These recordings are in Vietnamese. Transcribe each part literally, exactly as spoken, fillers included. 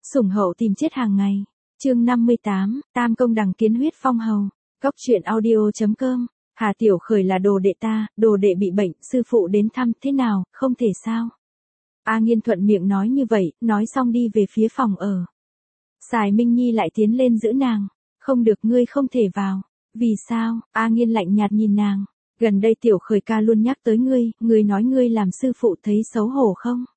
Sủng hậu tìm chết hàng ngày. Chương năm mươi tám, Tam công đằng kiến huyết phong hầu. Cốc truyện audio chấm com. Hà Tiểu Khởi là đồ đệ ta, đồ đệ bị bệnh, sư phụ đến thăm, thế nào, không thể sao? A Nghiên thuận miệng nói như vậy, nói xong đi về phía phòng ở. Sài Minh Nhi lại tiến lên giữ nàng. Không được, ngươi không thể vào. Vì sao? A Nghiên lạnh nhạt nhìn nàng. Gần đây Tiểu Khởi ca luôn nhắc tới ngươi, ngươi nói ngươi làm sư phụ thấy xấu hổ không?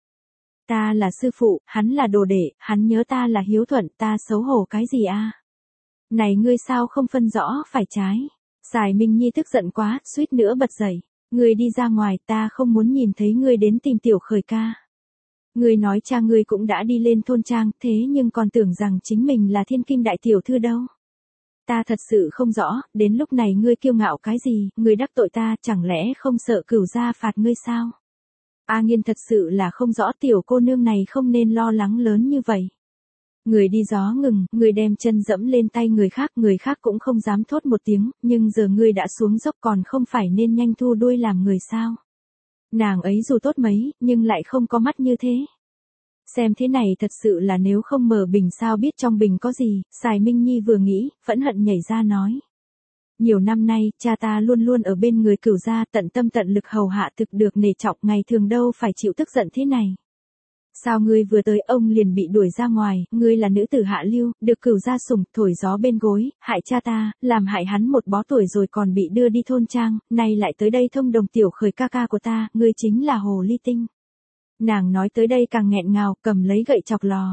Ta là sư phụ, hắn là đồ đệ, hắn nhớ ta là hiếu thuận, ta xấu hổ cái gì a? Này ngươi sao không phân rõ phải trái? Sài Minh Nhi tức giận quá, suýt nữa bật dậy. Ngươi đi ra ngoài, ta không muốn nhìn thấy ngươi đến tìm Tiểu Khởi ca. Ngươi nói cha ngươi cũng đã đi lên thôn trang, thế nhưng còn tưởng rằng chính mình là thiên kim đại tiểu thư đâu. Ta thật sự không rõ, đến lúc này ngươi kiêu ngạo cái gì, ngươi đắc tội ta, chẳng lẽ không sợ cửu gia phạt ngươi sao? A Nghiên thật sự là không rõ tiểu cô nương này không nên lo lắng lớn như vậy. Người đi gió ngừng, người đem chân dẫm lên tay người khác, người khác cũng không dám thốt một tiếng, nhưng giờ ngươi đã xuống dốc còn không phải nên nhanh thu đuôi làm người sao? Nàng ấy dù tốt mấy, nhưng lại không có mắt như thế. Xem thế này thật sự là nếu không mở bình sao biết trong bình có gì, Sài Minh Nhi vừa nghĩ, phẫn hận nhảy ra nói. Nhiều năm nay, cha ta luôn luôn ở bên người cửu gia tận tâm tận lực hầu hạ thực được nể trọng, ngày thường đâu phải chịu tức giận thế này. Sao ngươi vừa tới ông liền bị đuổi ra ngoài, ngươi là nữ tử hạ lưu, được cửu gia sủng, thổi gió bên gối, hại cha ta, làm hại hắn một bó tuổi rồi còn bị đưa đi thôn trang, nay lại tới đây thông đồng Tiểu Khởi ca ca của ta, ngươi chính là hồ ly tinh. Nàng nói tới đây càng nghẹn ngào, cầm lấy gậy chọc lò.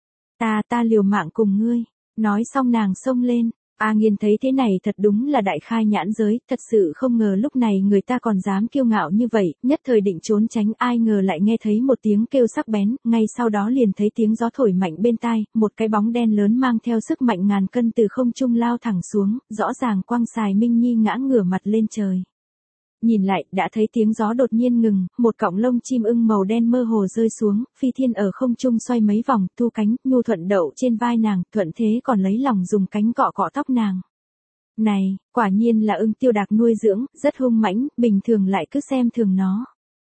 Ta ta liều mạng cùng ngươi. Nói xong nàng xông lên. A Nghiên thấy thế này thật đúng là đại khai nhãn giới, thật sự không ngờ lúc này người ta còn dám kiêu ngạo như vậy, nhất thời định trốn tránh, ai ngờ lại nghe thấy một tiếng kêu sắc bén, ngay sau đó liền thấy tiếng gió thổi mạnh bên tai, một cái bóng đen lớn mang theo sức mạnh ngàn cân từ không trung lao thẳng xuống, rõ ràng quăng Sài Minh Nhi ngã ngửa mặt lên trời. Nhìn lại, đã thấy tiếng gió đột nhiên ngừng, một cọng lông chim ưng màu đen mơ hồ rơi xuống, phi thiên ở không trung xoay mấy vòng, thu cánh, nhu thuận đậu trên vai nàng, thuận thế còn lấy lòng dùng cánh cọ cọ tóc nàng. Này, quả nhiên là ưng Tiêu Đạc nuôi dưỡng, rất hung mãnh, bình thường lại cứ xem thường nó.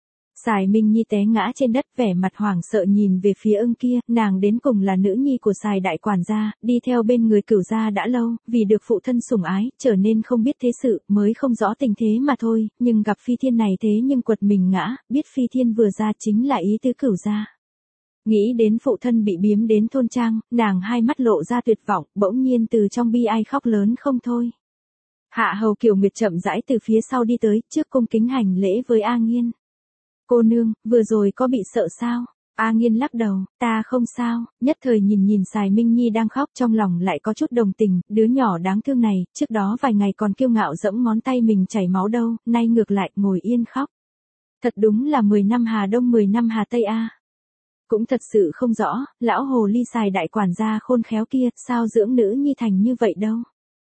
Sài Minh Nhi té ngã trên đất vẻ mặt hoảng sợ nhìn về phía ưng kia, nàng đến cùng là nữ nhi của Sài đại quản gia, đi theo bên người cửu gia đã lâu, vì được phụ thân sủng ái, trở nên không biết thế sự, mới không rõ tình thế mà thôi, nhưng gặp phi thiên này thế nhưng quật mình ngã, biết phi thiên vừa ra chính là ý tứ cửu gia. Nghĩ đến phụ thân bị biếm đến thôn trang, nàng hai mắt lộ ra tuyệt vọng, bỗng nhiên từ trong bi ai khóc lớn không thôi. Hạ hầu Kiều Nguyệt chậm rãi từ phía sau đi tới, trước cung kính hành lễ với A Nghiên. Cô nương, vừa rồi có bị sợ sao? A Nghiên lắc đầu, ta không sao, nhất thời nhìn nhìn Sài Minh Nhi đang khóc trong lòng lại có chút đồng tình, đứa nhỏ đáng thương này, trước đó vài ngày còn kiêu ngạo giẫm ngón tay mình chảy máu đâu, nay ngược lại ngồi yên khóc. Thật đúng là mười năm Hà Đông mười năm Hà Tây a. Cũng thật sự không rõ, lão hồ ly Sài đại quản gia khôn khéo kia, sao dưỡng nữ nhi thành như vậy đâu.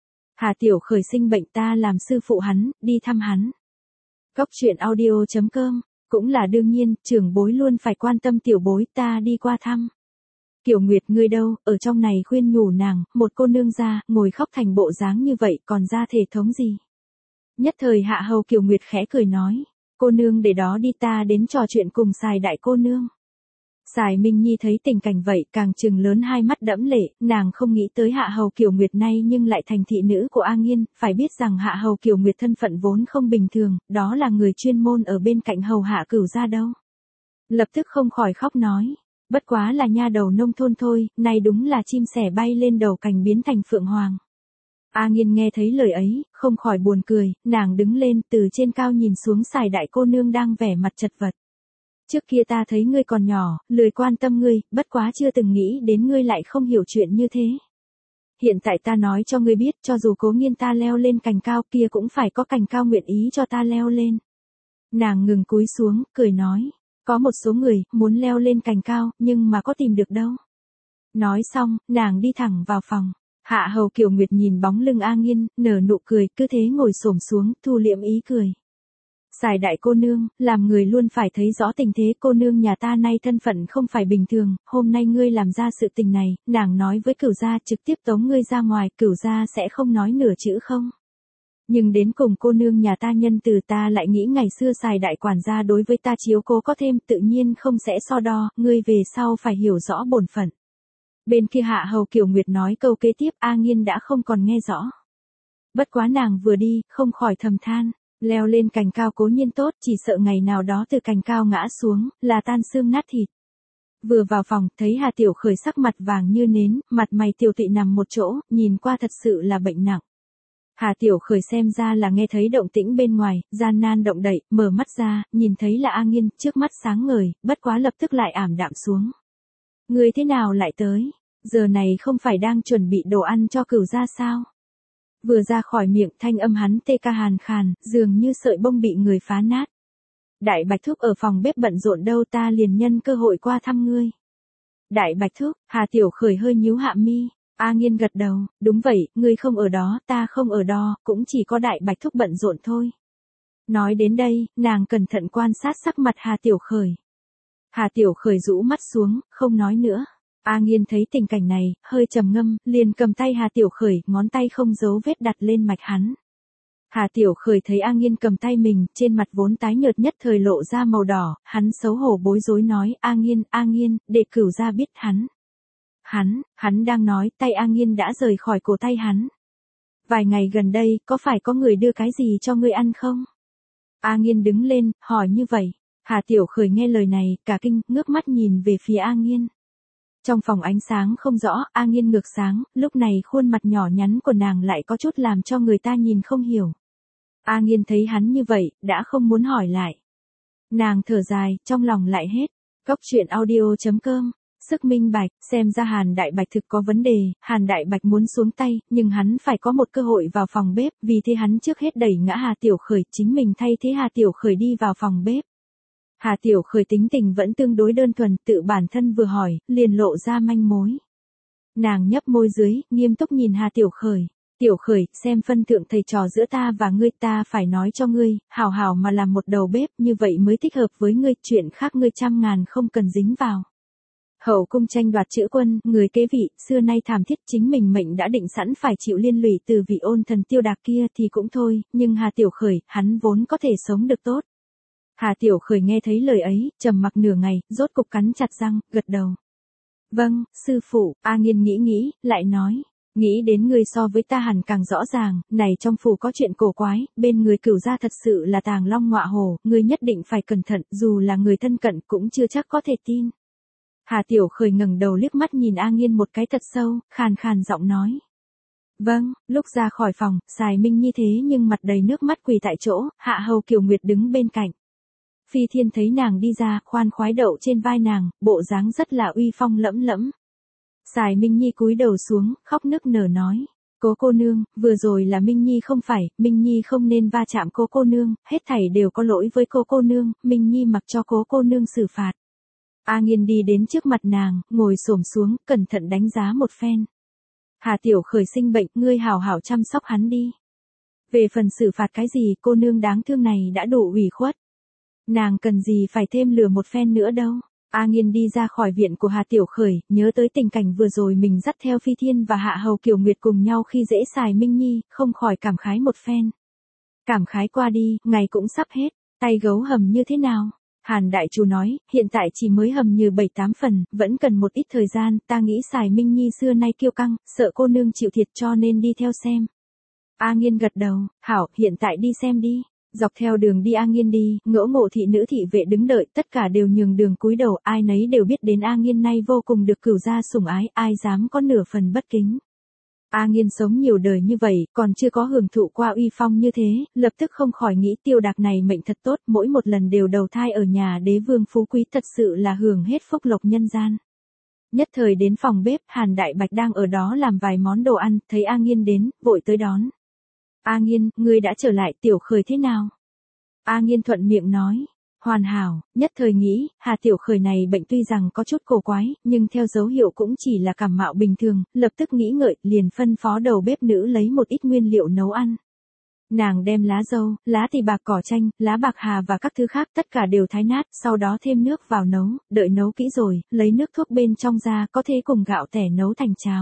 Hà Tiểu Khởi sinh bệnh ta làm sư phụ hắn, đi thăm hắn. Cốc truyện audio chấm com. Cũng là đương nhiên, trưởng bối luôn phải quan tâm tiểu bối, ta đi qua thăm. Kiều Nguyệt ngươi đâu, ở trong này khuyên nhủ nàng, một cô nương ra, ngồi khóc thành bộ dáng như vậy, còn ra thể thống gì. Nhất thời hạ hầu Kiều Nguyệt khẽ cười nói, cô nương để đó đi ta đến trò chuyện cùng Sài đại cô nương. Sài Minh Nhi thấy tình cảnh vậy, càng trừng lớn hai mắt đẫm lệ, nàng không nghĩ tới Hạ hầu Kiều Nguyệt nay nhưng lại thành thị nữ của A Nghiên, phải biết rằng Hạ hầu Kiều Nguyệt thân phận vốn không bình thường, đó là người chuyên môn ở bên cạnh hầu hạ cửu gia đâu. Lập tức không khỏi khóc nói, bất quá là nha đầu nông thôn thôi, này đúng là chim sẻ bay lên đầu cành biến thành phượng hoàng. A Nghiên nghe thấy lời ấy, không khỏi buồn cười, nàng đứng lên từ trên cao nhìn xuống Sài đại cô nương đang vẻ mặt chật vật. Trước kia ta thấy ngươi còn nhỏ, lười quan tâm ngươi, bất quá chưa từng nghĩ đến ngươi lại không hiểu chuyện như thế. Hiện tại ta nói cho ngươi biết, cho dù Cố Nghiên ta leo lên cành cao kia cũng phải có cành cao nguyện ý cho ta leo lên. Nàng ngừng cúi xuống, cười nói, có một số người, muốn leo lên cành cao, nhưng mà có tìm được đâu. Nói xong, nàng đi thẳng vào phòng. Hạ hầu Kiều Nguyệt nhìn bóng lưng A Nghiên, nở nụ cười, cứ thế ngồi xổm xuống, thu liễm ý cười. Sài đại cô nương, làm người luôn phải thấy rõ tình thế, cô nương nhà ta nay thân phận không phải bình thường, hôm nay ngươi làm ra sự tình này, nàng nói với cửu gia trực tiếp tống ngươi ra ngoài, cửu gia sẽ không nói nửa chữ không. Nhưng đến cùng cô nương nhà ta nhân từ ta lại nghĩ ngày xưa Sài đại quản gia đối với ta chiếu cố có thêm, tự nhiên không sẽ so đo, ngươi về sau phải hiểu rõ bổn phận. Bên kia Hạ Hầu Kiều Nguyệt nói câu kế tiếp A Nghiên đã không còn nghe rõ. Bất quá nàng vừa đi, không khỏi thầm than, leo lên cành cao cố nhiên tốt, chỉ sợ ngày nào đó từ cành cao ngã xuống, là tan xương nát thịt. Vừa vào phòng, thấy Hà Tiểu Khởi sắc mặt vàng như nến, mặt mày tiều tụy nằm một chỗ, nhìn qua thật sự là bệnh nặng. Hà Tiểu Khởi xem ra là nghe thấy động tĩnh bên ngoài, gian nan động đậy, mở mắt ra, nhìn thấy là A Nghiên, trước mắt sáng ngời, bất quá lập tức lại ảm đạm xuống. Người thế nào lại tới? Giờ này không phải đang chuẩn bị đồ ăn cho cửu gia sao? Vừa ra khỏi miệng thanh âm hắn tê ca hàn khàn, dường như sợi bông bị người phá nát. Đại Bạch Thúc ở phòng bếp bận rộn đâu, ta liền nhân cơ hội qua thăm ngươi. Đại Bạch Thúc, Hà Tiểu Khởi hơi nhíu hạ mi. A Nghiên gật đầu, đúng vậy, ngươi không ở đó, ta không ở đó, cũng chỉ có Đại Bạch Thúc bận rộn thôi. Nói đến đây, nàng cẩn thận quan sát sắc mặt Hà Tiểu Khởi. Hà Tiểu Khởi rũ mắt xuống, không nói nữa. A Nghiên thấy tình cảnh này, hơi trầm ngâm, liền cầm tay Hà Tiểu Khởi, ngón tay không giấu vết đặt lên mạch hắn. Hà Tiểu Khởi thấy A Nghiên cầm tay mình, trên mặt vốn tái nhợt nhất thời lộ ra màu đỏ, hắn xấu hổ bối rối nói, A Nghiên, A Nghiên, để cửu gia biết hắn. Hắn, hắn đang nói, tay A Nghiên đã rời khỏi cổ tay hắn. Vài ngày gần đây, có phải có người đưa cái gì cho ngươi ăn không? A Nghiên đứng lên, hỏi như vậy. Hà Tiểu Khởi nghe lời này, cả kinh, ngước mắt nhìn về phía A Nghiên. Trong phòng ánh sáng không rõ, A Nghiên ngược sáng, lúc này khuôn mặt nhỏ nhắn của nàng lại có chút làm cho người ta nhìn không hiểu. A Nghiên thấy hắn như vậy, đã không muốn hỏi lại. Nàng thở dài, trong lòng lại hết. Cốc truyện audio chấm com, sức minh bạch, xem ra Hàn Đại Bạch thực có vấn đề, Hàn Đại Bạch muốn xuống tay, nhưng hắn phải có một cơ hội vào phòng bếp, vì thế hắn trước hết đẩy ngã Hà Tiểu Khởi, chính mình thay thế Hà Tiểu Khởi đi vào phòng bếp. Hà Tiểu Khởi tính tình vẫn tương đối đơn thuần, tự bản thân vừa hỏi, liền lộ ra manh mối. Nàng nhấp môi dưới, nghiêm túc nhìn Hà Tiểu Khởi. Tiểu Khởi, xem phân thượng thầy trò giữa ta và ngươi, ta phải nói cho ngươi, hào hào mà làm một đầu bếp, như vậy mới thích hợp với ngươi, chuyện khác ngươi trăm ngàn không cần dính vào. Hậu cung tranh đoạt chữ quân, người kế vị, xưa nay thảm thiết, chính mình mệnh đã định sẵn phải chịu liên lụy từ vị ôn thần Tiêu Đạc kia thì cũng thôi, nhưng Hà Tiểu Khởi, hắn vốn có thể sống được tốt. Hà Tiểu Khởi nghe thấy lời ấy, trầm mặc nửa ngày, rốt cục cắn chặt răng, gật đầu. Vâng, sư phụ, A Nghiên nghĩ nghĩ, lại nói, nghĩ đến ngươi so với ta hẳn càng rõ ràng, này trong phủ có chuyện cổ quái, bên người cửu gia thật sự là tàng long ngọa hổ, ngươi nhất định phải cẩn thận, dù là người thân cận cũng chưa chắc có thể tin. Hà Tiểu Khởi ngẩng đầu liếc mắt nhìn A Nghiên một cái thật sâu, khàn khàn giọng nói. Vâng, lúc ra khỏi phòng, Sài Minh Nhi thế nhưng mặt đầy nước mắt quỳ tại chỗ, Hạ Hầu Kiều Nguyệt đứng bên cạnh. Phi Thiên thấy nàng đi ra, khoan khoái đậu trên vai nàng, bộ dáng rất là uy phong lẫm lẫm. Sài Minh Nhi cúi đầu xuống, khóc nức nở nói. Cố cô nương, vừa rồi là Minh Nhi không phải, Minh Nhi không nên va chạm cố cô nương, hết thảy đều có lỗi với cô cô nương, Minh Nhi mặc cho cố cô nương xử phạt. A Nghiên đi đến trước mặt nàng, ngồi xổm xuống, cẩn thận đánh giá một phen. Hà Tiểu Khởi sinh bệnh, ngươi hảo hảo chăm sóc hắn đi. Về phần xử phạt cái gì, cô nương đáng thương này đã đủ ủy khuất. Nàng cần gì phải thêm lừa một phen nữa đâu. A Nghiên đi ra khỏi viện của Hà Tiểu Khởi, nhớ tới tình cảnh vừa rồi mình dắt theo Phi Thiên và Hạ Hầu Kiều Nguyệt cùng nhau khi dễ Sài Minh Nhi, không khỏi cảm khái một phen. Cảm khái qua đi, ngày cũng sắp hết, tay gấu hầm như thế nào? Hàn Đại Chủ nói, hiện tại chỉ mới hầm như bảy tám phần, vẫn cần một ít thời gian, ta nghĩ Sài Minh Nhi xưa nay kiêu căng, sợ cô nương chịu thiệt cho nên đi theo xem. A Nghiên gật đầu, hảo, hiện tại đi xem đi. Dọc theo đường đi A Nghiên đi, ngỗ ngộ thị nữ thị vệ đứng đợi, tất cả đều nhường đường cúi đầu, ai nấy đều biết đến A Nghiên nay vô cùng được cửu gia sủng ái, ai dám có nửa phần bất kính. A Nghiên sống nhiều đời như vậy, còn chưa có hưởng thụ qua uy phong như thế, lập tức không khỏi nghĩ Tiêu Đạc này mệnh thật tốt, mỗi một lần đều đầu thai ở nhà đế vương phú quý, thật sự là hưởng hết phúc lộc nhân gian. Nhất thời đến phòng bếp, Hàn Đại Bạch đang ở đó làm vài món đồ ăn, thấy A Nghiên đến, vội tới đón. A Nghiên, ngươi đã trở lại, Tiểu Khởi thế nào? A Nghiên thuận miệng nói, hoàn hảo, nhất thời nghĩ, Hà Tiểu Khởi này bệnh tuy rằng có chút cổ quái, nhưng theo dấu hiệu cũng chỉ là cảm mạo bình thường, lập tức nghĩ ngợi, liền phân phó đầu bếp nữ lấy một ít nguyên liệu nấu ăn. Nàng đem lá dâu, lá tỳ bạc cỏ chanh, lá bạc hà và các thứ khác tất cả đều thái nát, sau đó thêm nước vào nấu, đợi nấu kỹ rồi, lấy nước thuốc bên trong ra, có thể cùng gạo tẻ nấu thành cháo.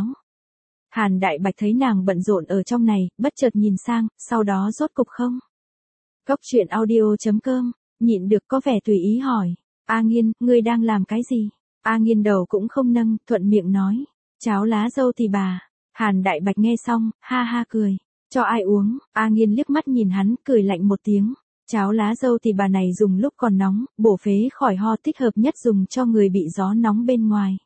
Hàn Đại Bạch thấy nàng bận rộn ở trong này, bất chợt nhìn sang, sau đó rốt cục không. Cốc truyện audio chấm com, nhịn được có vẻ tùy ý hỏi. A Nghiên, ngươi đang làm cái gì? A Nghiên đầu cũng không nâng, thuận miệng nói. Cháo lá dâu thì bà. Hàn Đại Bạch nghe xong, ha ha cười. Cho ai uống? A Nghiên liếc mắt nhìn hắn, cười lạnh một tiếng. Cháo lá dâu thì bà này dùng lúc còn nóng, bổ phế khỏi ho, thích hợp nhất dùng cho người bị gió nóng bên ngoài.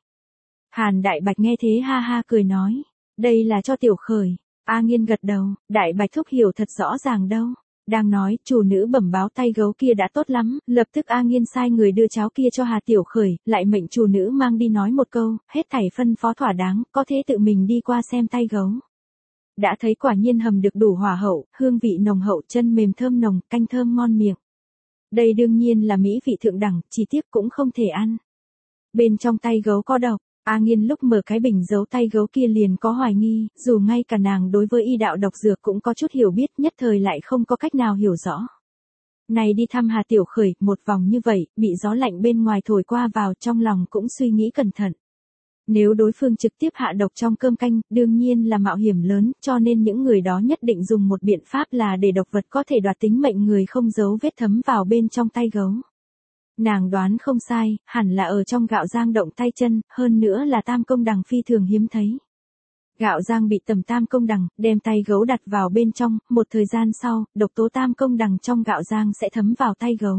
Hàn Đại Bạch nghe thế ha ha cười nói. Đây là cho Tiểu Khởi. A Nghiên gật đầu, Đại Bạch thúc hiểu thật rõ ràng đâu. Đang nói, chủ nữ bẩm báo tay gấu kia đã tốt lắm, lập tức A Nghiên sai người đưa cháo kia cho Hà Tiểu Khởi, lại mệnh chủ nữ mang đi nói một câu, hết thảy phân phó thỏa đáng, có thể tự mình đi qua xem tay gấu. Đã thấy quả nhiên hầm được đủ hỏa hậu, hương vị nồng hậu, chân mềm thơm nồng, canh thơm ngon miệng. Đây đương nhiên là mỹ vị thượng đẳng, chỉ tiếc cũng không thể ăn. Bên trong tay gấu có độc. A Nghiên lúc mở cái bình giấu tay gấu kia liền có hoài nghi, dù ngay cả nàng đối với y đạo độc dược cũng có chút hiểu biết, nhất thời lại không có cách nào hiểu rõ. Này đi thăm Hà Tiểu Khởi, một vòng như vậy, bị gió lạnh bên ngoài thổi qua vào, trong lòng cũng suy nghĩ cẩn thận. Nếu đối phương trực tiếp hạ độc trong cơm canh, đương nhiên là mạo hiểm lớn, cho nên những người đó nhất định dùng một biện pháp là để độc vật có thể đoạt tính mệnh người không giấu vết thấm vào bên trong tay gấu. Nàng đoán không sai, hẳn là ở trong gạo rang động tay chân, hơn nữa là tam công đằng phi thường hiếm thấy. Gạo rang bị tầm tam công đằng, đem tay gấu đặt vào bên trong, một thời gian sau, độc tố tam công đằng trong gạo rang sẽ thấm vào tay gấu.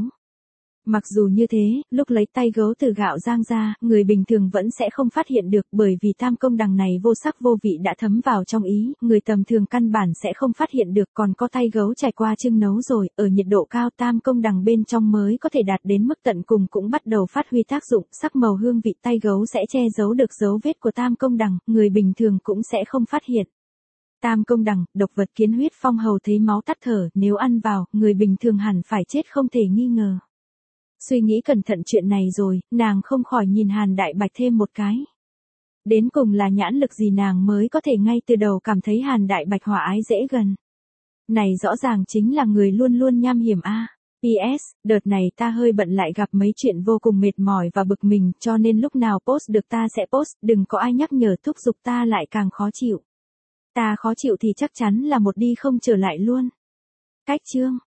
Mặc dù như thế, lúc lấy tay gấu từ gạo rang ra, người bình thường vẫn sẽ không phát hiện được bởi vì tam công đằng này vô sắc vô vị đã thấm vào trong ý, người tầm thường căn bản sẽ không phát hiện được, còn có tay gấu trải qua chưng nấu rồi, ở nhiệt độ cao tam công đằng bên trong mới có thể đạt đến mức tận cùng cũng bắt đầu phát huy tác dụng, sắc màu hương vị tay gấu sẽ che giấu được dấu vết của tam công đằng, người bình thường cũng sẽ không phát hiện. Tam công đằng, độc vật kiến huyết phong hầu thấy máu tắt thở, nếu ăn vào, người bình thường hẳn phải chết không thể nghi ngờ. Suy nghĩ cẩn thận chuyện này rồi, nàng không khỏi nhìn Hàn Đại Bạch thêm một cái. Đến cùng là nhãn lực gì nàng mới có thể ngay từ đầu cảm thấy Hàn Đại Bạch hòa ái dễ gần. Này rõ ràng chính là người luôn luôn nham hiểm a. pê ét, đợt này ta hơi bận lại gặp mấy chuyện vô cùng mệt mỏi và bực mình, cho nên lúc nào post được ta sẽ post, đừng có ai nhắc nhở thúc giục ta lại càng khó chịu. Ta khó chịu thì chắc chắn là một đi không trở lại luôn. Cách chương